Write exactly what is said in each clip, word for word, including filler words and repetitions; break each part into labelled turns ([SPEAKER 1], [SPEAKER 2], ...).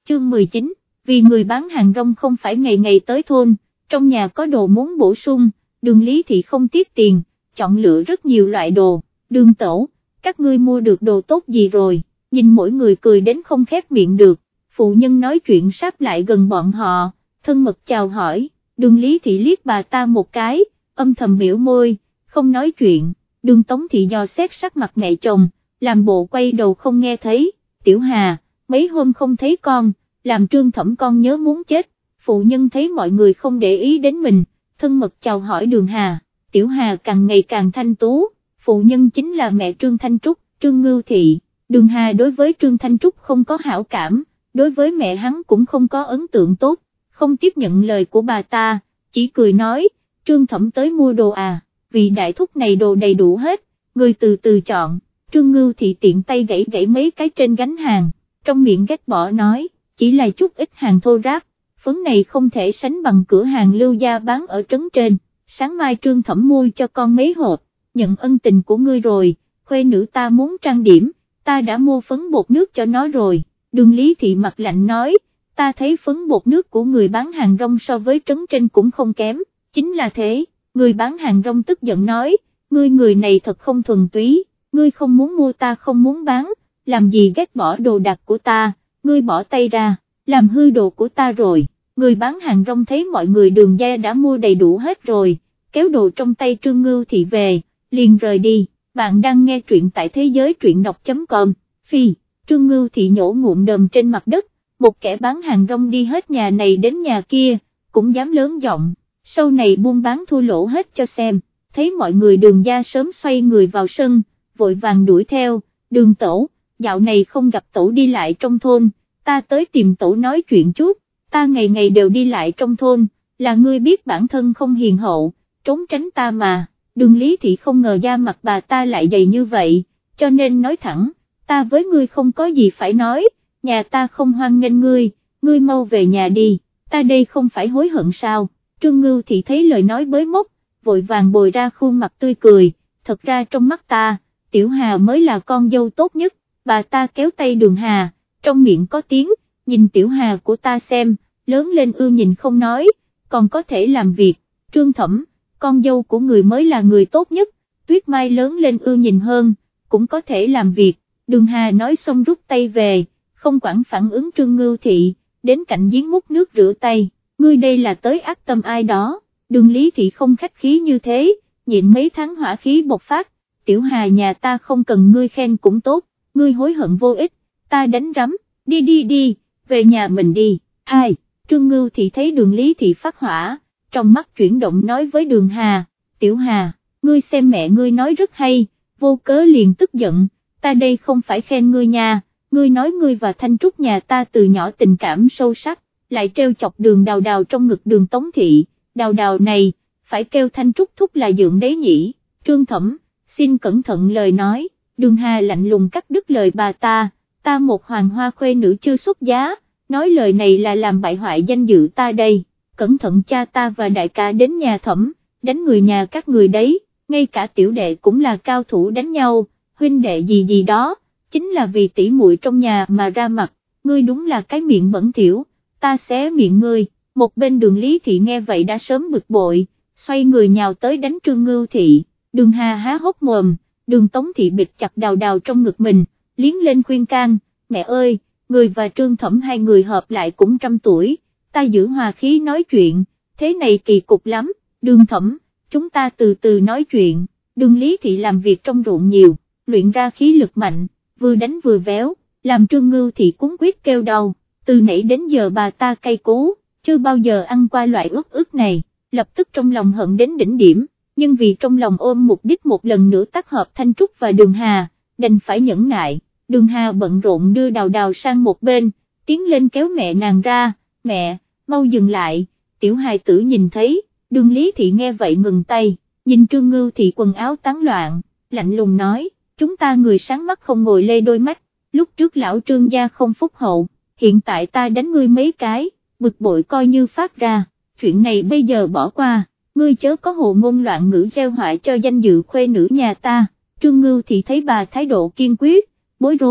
[SPEAKER 1] chương mười chín, vì người bán hàng rong không phải ngày ngày tới thôn, trong nhà có đồ muốn bổ sung, Đường Lý Thị không tiếc tiền, chọn lựa rất nhiều loại đồ. Đường Tẩu, các ngươi mua được đồ tốt gì rồi, nhìn mỗi người cười đến không khép miệng được, phụ nhân nói chuyện sáp lại gần bọn họ, thân mật chào hỏi. Đường Lý Thị liếc bà ta một cái, âm thầm biểu môi, không nói chuyện. Đường Tống Thị dò xét sắc mặt mẹ chồng, làm bộ quay đầu không nghe thấy. Tiểu Hà, mấy hôm không thấy con, làm Trương Thẩm con nhớ muốn chết. Phụ nhân thấy mọi người không để ý đến mình, thân mật chào hỏi Đường Hà. Tiểu Hà càng ngày càng thanh tú, phụ nhân chính là mẹ Trương Thanh Trúc, Trương Ngưu Thị. Đường Hà đối với Trương Thanh Trúc không có hảo cảm, đối với mẹ hắn cũng không có ấn tượng tốt, không tiếp nhận lời của bà ta, chỉ cười nói, Trương Thẩm tới mua đồ à, vì đại thúc này đồ đầy đủ hết, người từ từ chọn. Trương Ngưu Thị tiện tay gãy gãy mấy cái trên gánh hàng, trong miệng ghét bỏ nói, chỉ là chút ít hàng thô ráp, phấn này không thể sánh bằng cửa hàng Lưu Gia bán ở trấn trên, sáng mai Trương Thẩm mua cho con mấy hộp, nhận ân tình của ngươi rồi, khuê nữ ta muốn trang điểm, ta đã mua phấn bột nước cho nó rồi. Đường Lý Thị mặt lạnh nói, ta thấy phấn bột nước của người bán hàng rong so với trấn trên cũng không kém, chính là thế. Người bán hàng rong tức giận nói, ngươi người này thật không thuần túy, ngươi không muốn mua ta không muốn bán, làm gì ghét bỏ đồ đạc của ta, ngươi bỏ tay ra, làm hư đồ của ta rồi. Người bán hàng rong thấy mọi người Đường gia đã mua đầy đủ hết rồi, kéo đồ trong tay Trương Ngưu Thị về, liền rời đi. Bạn đang nghe truyện tại thế giới truyện đọc chấm com, phi, Trương Ngưu Thị nhổ ngụm đờm trên mặt đất, một kẻ bán hàng rong đi hết nhà này đến nhà kia, cũng dám lớn giọng, sau này buôn bán thua lỗ hết cho xem. Thấy mọi người Đường gia sớm xoay người vào sân, vội vàng đuổi theo, Đường Tẩu, dạo này không gặp Tẩu đi lại trong thôn, ta tới tìm Tẩu nói chuyện chút, ta ngày ngày đều đi lại trong thôn, là ngươi biết bản thân không hiền hậu, trốn tránh ta mà. Đường Lý Thị không ngờ da mặt bà ta lại dày như vậy, cho nên nói thẳng, ta với ngươi không có gì phải nói, nhà ta không hoan nghênh ngươi, ngươi mau về nhà đi, ta đây không phải hối hận sao. Trương Ngưu Thị thấy lời nói bới móc, vội vàng bồi ra khuôn mặt tươi cười, thật ra trong mắt ta, Tiểu Hà mới là con dâu tốt nhất. Bà ta kéo tay Đường Hà, trong miệng có tiếng, nhìn Tiểu Hà của ta xem, lớn lên ưa nhìn không nói, còn có thể làm việc. Trương Thẩm, con dâu của người mới là người tốt nhất, Tuyết Mai lớn lên ưa nhìn hơn, cũng có thể làm việc. Đường Hà nói xong rút tay về, không quản phản ứng Trương Ngưu Thị, đến cạnh giếng múc nước rửa tay, ngươi đây là tới ác tâm ai đó. Đường Lý Thị không khách khí như thế, nhịn mấy tháng hỏa khí bộc phát, Tiểu Hà nhà ta không cần ngươi khen cũng tốt, ngươi hối hận vô ích, ta đánh rắm, đi đi đi, về nhà mình đi. Ai? Trương Ngưu Thị thấy Đường Lý Thị phát hỏa, trong mắt chuyển động nói với Đường Hà, Tiểu Hà, ngươi xem mẹ ngươi nói rất hay, vô cớ liền tức giận, ta đây không phải khen ngươi nha, ngươi nói ngươi và Thanh Trúc nhà ta từ nhỏ tình cảm sâu sắc, lại treo chọc Đường Đào Đào trong ngực Đường Tống Thị, Đào Đào này, phải kêu Thanh Trúc thúc là dượng đấy nhỉ. Trương Thẩm, xin cẩn thận lời nói. Đường Hà lạnh lùng cắt đứt lời bà ta, ta một hoàng hoa khuê nữ chưa xuất giá, nói lời này là làm bại hoại danh dự ta đây, cẩn thận cha ta và đại ca đến nhà Thẩm, đánh người nhà các người đấy, ngay cả tiểu đệ cũng là cao thủ đánh nhau, huynh đệ gì gì đó, chính là vì tỷ muội trong nhà mà ra mặt, ngươi đúng là cái miệng bẩn thỉu, ta xé miệng ngươi. Một bên Đường Lý Thị nghe vậy đã sớm bực bội, xoay người nhào tới đánh Trương Ngưu Thị. Đường Hà há hốc mồm, Đường Tống Thị bịt chặt Đào Đào trong ngực mình, liếng lên khuyên can, mẹ ơi, người và Trương Thẩm hai người hợp lại cũng trăm tuổi, ta giữ hòa khí nói chuyện, thế này kỳ cục lắm. Đường Thẩm, chúng ta từ từ nói chuyện. Đường Lý Thị làm việc trong ruộng nhiều, luyện ra khí lực mạnh, vừa đánh vừa véo, làm Trương Ngưu Thị cuống quýt kêu đau, từ nãy đến giờ bà ta cay cú, chưa bao giờ ăn qua loại ức ức này, lập tức trong lòng hận đến đỉnh điểm. Nhưng vì trong lòng ôm mục đích một lần nữa tác hợp Thanh Trúc và Đường Hà, đành phải nhẫn nại. Đường Hà bận rộn đưa Đào Đào sang một bên, tiến lên kéo mẹ nàng ra, mẹ, mau dừng lại. Tiểu hài tử nhìn thấy, Đường Lý Thị nghe vậy ngừng tay, nhìn Trương Ngưu Thị quần áo tán loạn, lạnh lùng nói, chúng ta người sáng mắt không ngồi lê đôi mắt, lúc trước lão Trương gia không phúc hậu, hiện tại ta đánh ngươi mấy cái, bực bội coi như phát ra, chuyện này bây giờ bỏ qua. Ngươi chớ có hồ ngôn loạn ngữ gieo họa cho danh dự khuê nữ nhà ta. Trương Ngưu Thị thấy bà thái độ kiên quyết, bối rối,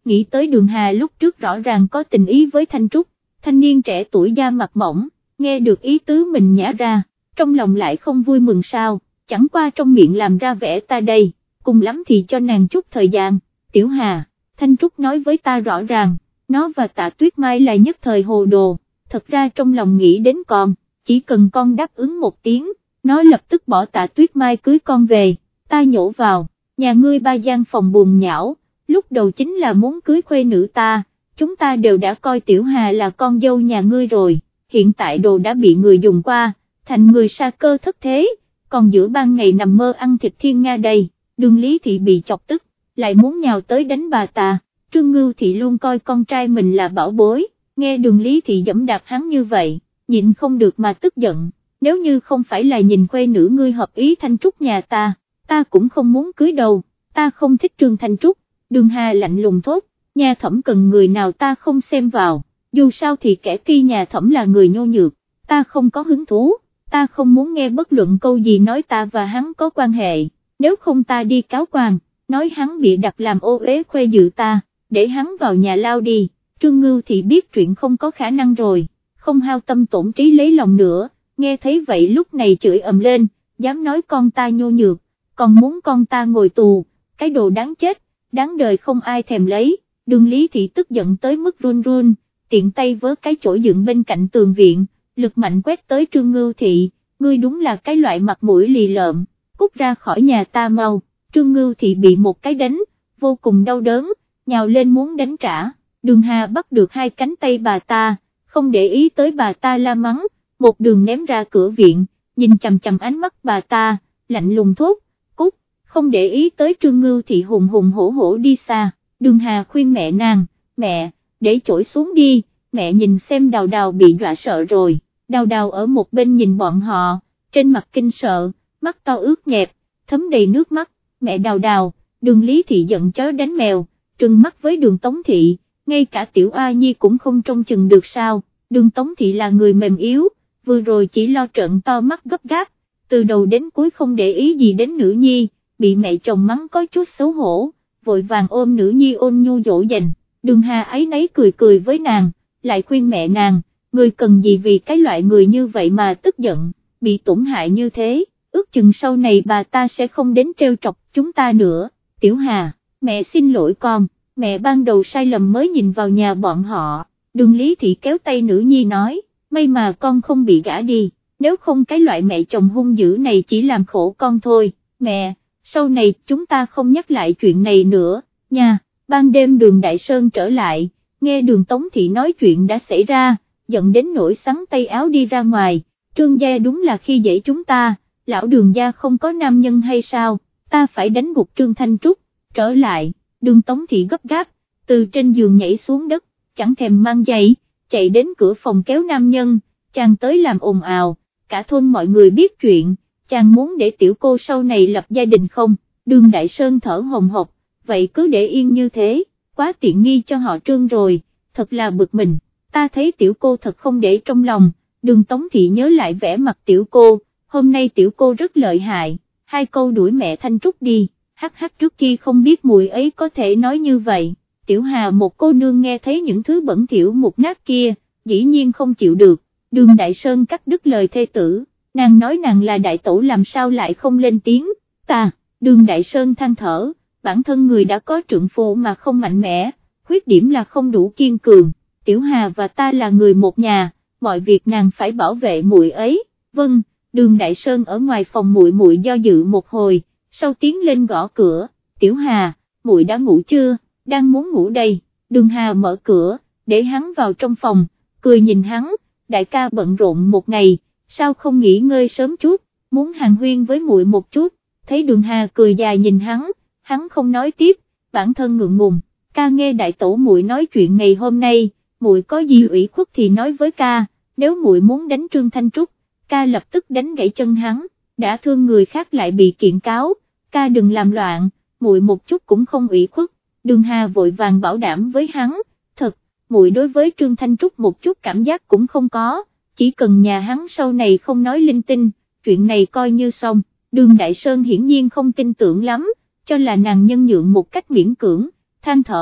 [SPEAKER 1] nghĩ tới Đường Hà lúc trước rõ ràng có tình ý với Thanh Trúc, thanh niên trẻ tuổi da mặt mỏng, nghe được ý tứ mình nhả ra, trong lòng lại không vui mừng sao, chẳng qua trong miệng làm ra vẻ ta đây, cùng lắm thì cho nàng chút thời gian. Tiểu Hà, Thanh Trúc nói với ta rõ ràng, nó và Tạ Tuyết Mai là nhất thời hồ đồ, thật ra trong lòng nghĩ đến con, chỉ cần con đáp ứng một tiếng, nó lập tức bỏ Tạ Tuyết Mai cưới con về. Ta nhổ vào, nhà ngươi ba gian phòng buồn nhão, lúc đầu chính là muốn cưới khuê nữ ta, chúng ta đều đã coi Tiểu Hà là con dâu nhà ngươi rồi, hiện tại đồ đã bị người dùng qua, thành người sa cơ thất thế, còn giữa ban ngày nằm mơ ăn thịt thiên nga đây. Đường Lý Thị bị chọc tức, lại muốn nhào tới đánh bà ta. Trương Ngưu Thị luôn coi con trai mình là bảo bối, nghe Đường Lý Thị dẫm đạp hắn như vậy, nhịn không được mà tức giận, nếu như không phải là nhìn khuê nữ ngươi hợp ý Thanh Trúc nhà ta, ta cũng không muốn cưới đâu, ta không thích Trương Thanh Trúc. Đường Hà lạnh lùng thốt, nhà Thẩm cần người nào ta không xem vào, dù sao thì kẻ kia nhà Thẩm là người nhô nhược, ta không có hứng thú, ta không muốn nghe bất luận câu gì nói ta và hắn có quan hệ, nếu không ta đi cáo quan, nói hắn bị đặt làm ô uế khuê dự ta, để hắn vào nhà lao đi. Trương Ngưu Thị biết chuyện không có khả năng rồi, không hao tâm tổn trí lấy lòng nữa, nghe thấy vậy lúc này chửi ầm lên, dám nói con ta nhô nhược, còn muốn con ta ngồi tù, cái đồ đáng chết, đáng đời không ai thèm lấy. Đường Lý Thị tức giận tới mức run run, tiện tay vớ cái chổi dựng bên cạnh tường viện, lực mạnh quét tới Trương Ngưu Thị, ngươi đúng là cái loại mặt mũi lì lợm, cút ra khỏi nhà ta mau. Trương Ngưu Thị bị một cái đánh, vô cùng đau đớn, nhào lên muốn đánh trả, Đường Hà bắt được hai cánh tay bà ta, không để ý tới bà ta la mắng, một đường ném ra cửa viện, nhìn chằm chằm ánh mắt bà ta, lạnh lùng thốt, cút, không để ý tới Trương Ngưu Thị hùng hùng hổ hổ đi xa. Đường Hà khuyên mẹ nàng, mẹ, để chổi xuống đi, mẹ nhìn xem Đào Đào bị dọa sợ rồi. Đào Đào ở một bên nhìn bọn họ, trên mặt kinh sợ, mắt to ướt nhẹp, thấm đầy nước mắt. Mẹ Đào Đào, Đường Lý Thị giận chó đánh mèo, trừng mắt với Đường Tống Thị, ngay cả Tiểu A Nhi cũng không trông chừng được sao. Đường Tống Thị là người mềm yếu, vừa rồi chỉ lo trợn to mắt gấp gáp, từ đầu đến cuối không để ý gì đến nữ nhi, bị mẹ chồng mắng có chút xấu hổ, vội vàng ôm nữ nhi ôn nhu dỗ dành. Đường Hà ấy nấy cười cười với nàng, lại khuyên mẹ nàng, người cần gì vì cái loại người như vậy mà tức giận, bị tổn hại như thế, ước chừng sau này bà ta sẽ không đến trêu chọc chúng ta nữa. Tiểu Hà, mẹ xin lỗi con, mẹ ban đầu sai lầm mới nhìn vào nhà bọn họ. Đường Lý Thị kéo tay nữ nhi nói, may mà con không bị gả đi, nếu không cái loại mẹ chồng hung dữ này chỉ làm khổ con thôi. Mẹ, sau này chúng ta không nhắc lại chuyện này nữa, nha. Ban đêm Đường Đại Sơn trở lại, nghe Đường Tống Thị nói chuyện đã xảy ra, giận đến nỗi xắn tay áo đi ra ngoài. Trương gia đúng là khi dễ chúng ta, lão Đường gia không có nam nhân hay sao, ta phải đánh gục Trương Thanh Trúc. Trở lại, Đường Tống Thị gấp gáp, từ trên giường nhảy xuống đất, chẳng thèm mang giày, chạy đến cửa phòng kéo nam nhân, chàng tới làm ồn ào, cả thôn mọi người biết chuyện, chàng muốn để tiểu cô sau này lập gia đình không. Đường Đại Sơn thở hồng hộc, vậy cứ để yên như thế, quá tiện nghi cho họ Trương rồi, thật là bực mình, ta thấy tiểu cô thật không để trong lòng. Đường Tống Thị nhớ lại vẻ mặt tiểu cô, hôm nay tiểu cô rất lợi hại, hai câu đuổi mẹ Thanh Trúc đi, hắc hắc trước kia không biết mùi ấy có thể nói như vậy. Tiểu Hà một cô nương nghe thấy những thứ bẩn thỉu mục nát kia, dĩ nhiên không chịu được. Đường Đại Sơn cắt đứt lời thê tử, nàng nói nàng là đại tẩu làm sao lại không lên tiếng. Ta, Đường Đại Sơn than thở, bản thân người đã có trượng phu mà không mạnh mẽ, khuyết điểm là không đủ kiên cường. Tiểu Hà và ta là người một nhà, mọi việc nàng phải bảo vệ muội ấy. Vâng. Đường Đại Sơn ở ngoài phòng muội muội do dự một hồi, sau tiến lên gõ cửa. Tiểu Hà, muội đã ngủ chưa? Đang muốn ngủ đây. Đường Hà mở cửa, để hắn vào trong phòng, cười nhìn hắn, đại ca bận rộn một ngày, sao không nghỉ ngơi sớm chút, muốn hàn huyên với muội một chút. Thấy Đường Hà cười dài nhìn hắn, hắn không nói tiếp, bản thân ngượng ngùng. Ca nghe đại tổ muội nói chuyện ngày hôm nay, muội có gì ủy khuất thì nói với ca, nếu muội muốn đánh Trương Thanh Trúc, ca lập tức đánh gãy chân hắn, đã thương người khác lại bị kiện cáo, ca đừng làm loạn, muội một chút cũng không ủy khuất. Đường Hà vội vàng bảo đảm với hắn, thật, muội đối với Trương Thanh Trúc một chút cảm giác cũng không có, chỉ cần nhà hắn sau này không nói linh tinh, chuyện này coi như xong. Đường Đại Sơn hiển nhiên không tin tưởng lắm, cho là nàng nhân nhượng một cách miễn cưỡng, than thở,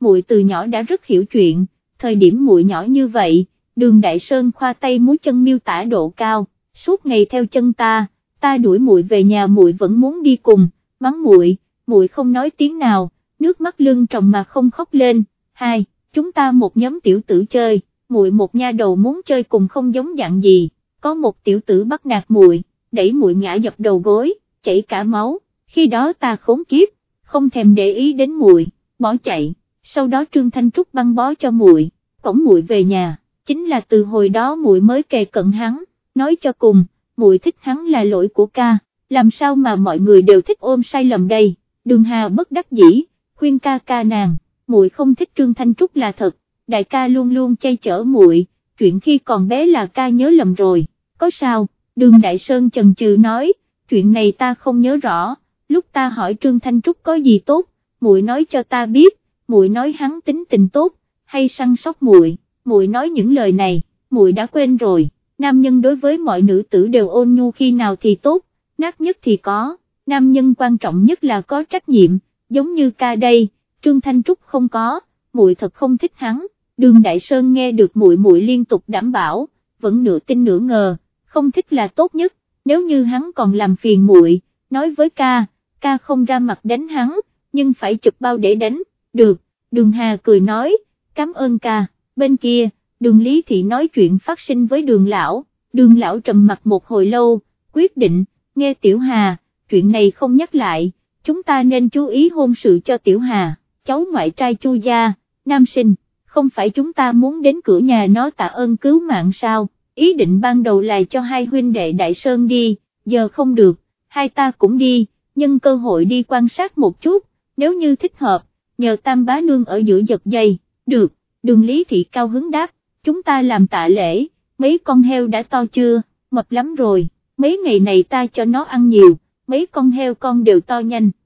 [SPEAKER 1] muội từ nhỏ đã rất hiểu chuyện, thời điểm muội nhỏ như vậy, Đường Đại Sơn khoa tay múa chân miêu tả độ cao, suốt ngày theo chân ta, ta đuổi muội về nhà muội vẫn muốn đi cùng, mắng muội, muội không nói tiếng nào, nước mắt lưng tròng mà không khóc lên. Hai, chúng ta một nhóm tiểu tử chơi, muội một nha đầu muốn chơi cùng không giống dạng gì, có một tiểu tử bắt nạt muội, đẩy muội ngã dập đầu gối, chảy cả máu, khi đó ta khốn kiếp, không thèm để ý đến muội, bỏ chạy, sau đó Trương Thanh Trúc băng bó cho muội, cõng muội về nhà, chính là từ hồi đó muội mới kề cận hắn, nói cho cùng, muội thích hắn là lỗi của ca, làm sao mà mọi người đều thích ôm sai lầm đây. Đường Hà bất đắc dĩ, khuyên ca ca nàng, muội không thích Trương Thanh Trúc là thật, đại ca luôn luôn che chở muội, chuyện khi còn bé là ca nhớ lầm rồi, có sao? Đường Đại Sơn chần chừ nói, chuyện này ta không nhớ rõ, lúc ta hỏi Trương Thanh Trúc có gì tốt, muội nói cho ta biết, muội nói hắn tính tình tốt, hay săn sóc muội, muội nói những lời này, muội đã quên rồi, nam nhân đối với mọi nữ tử đều ôn nhu khi nào thì tốt, nát nhất thì có, nam nhân quan trọng nhất là có trách nhiệm, giống như ca đây, Trương Thanh Trúc không có, muội thật không thích hắn. Đường Đại Sơn nghe được muội muội liên tục đảm bảo, vẫn nửa tin nửa ngờ, không thích là tốt nhất, nếu như hắn còn làm phiền muội, nói với ca, ca không ra mặt đánh hắn, nhưng phải chụp bao để đánh, được, Đường Hà cười nói, cảm ơn ca. Bên kia, Đường Lý Thị nói chuyện phát sinh với Đường Lão, Đường Lão trầm mặt một hồi lâu, quyết định, nghe Tiểu Hà, chuyện này không nhắc lại, chúng ta nên chú ý hôn sự cho Tiểu Hà, cháu ngoại trai Chu gia, nam sinh, không phải chúng ta muốn đến cửa nhà nó tạ ơn cứu mạng sao, ý định ban đầu là cho hai huynh đệ Đại Sơn đi, giờ không được, hai ta cũng đi, nhân cơ hội đi quan sát một chút, nếu như thích hợp, nhờ Tam bá nương ở giữa giật dây, được. Đường Lý Thị cao hứng đáp, chúng ta làm tạ lễ, mấy con heo đã to chưa, mập lắm rồi, mấy ngày này ta cho nó ăn nhiều, mấy con heo con đều to nhanh.